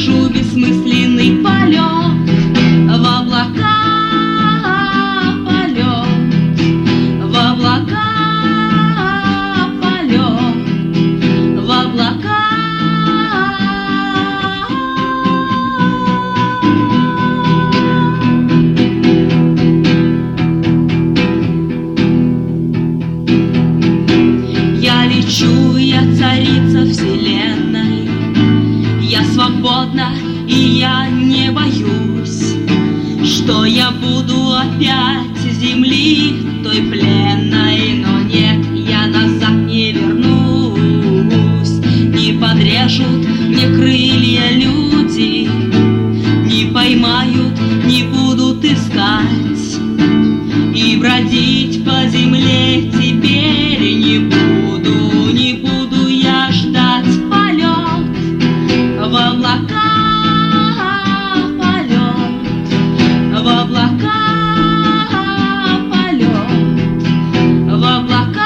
совершу бессмысленный полет в облака, полет в облака, полет в облака. Я лечу, я царица вселенной, я свободна и я не боюсь, что я буду опять земли той пленной. Но нет, я назад не вернусь, не подрежут мне крылья люди, не поймают, не будут искать, и бродить по земле теперь не буду, не буду я ждать полет в облака, полет в облака, полет в облака.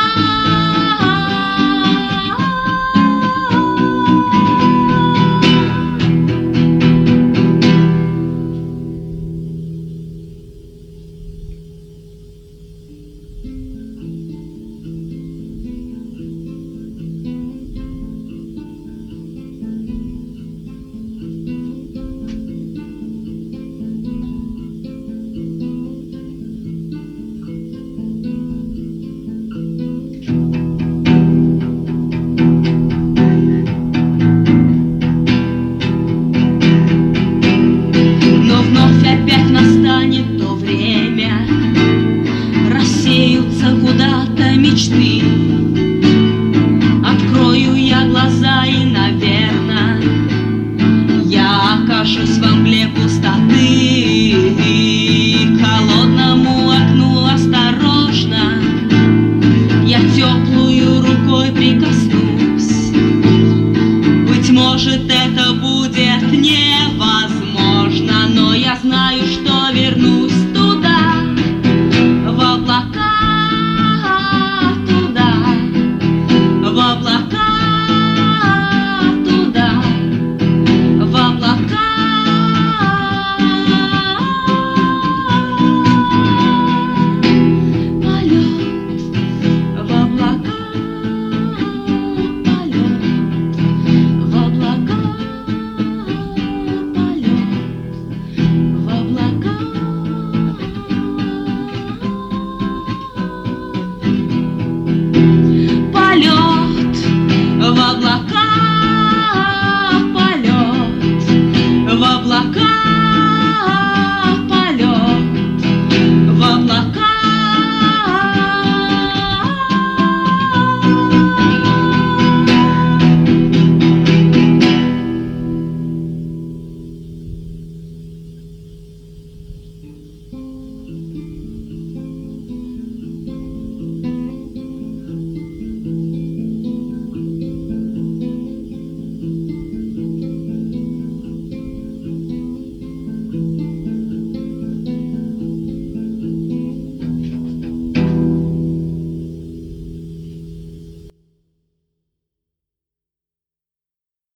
Опять настанет то время, рассеются куда-то мечты. Открою я глаза и, наверно, я окажусь во мгле.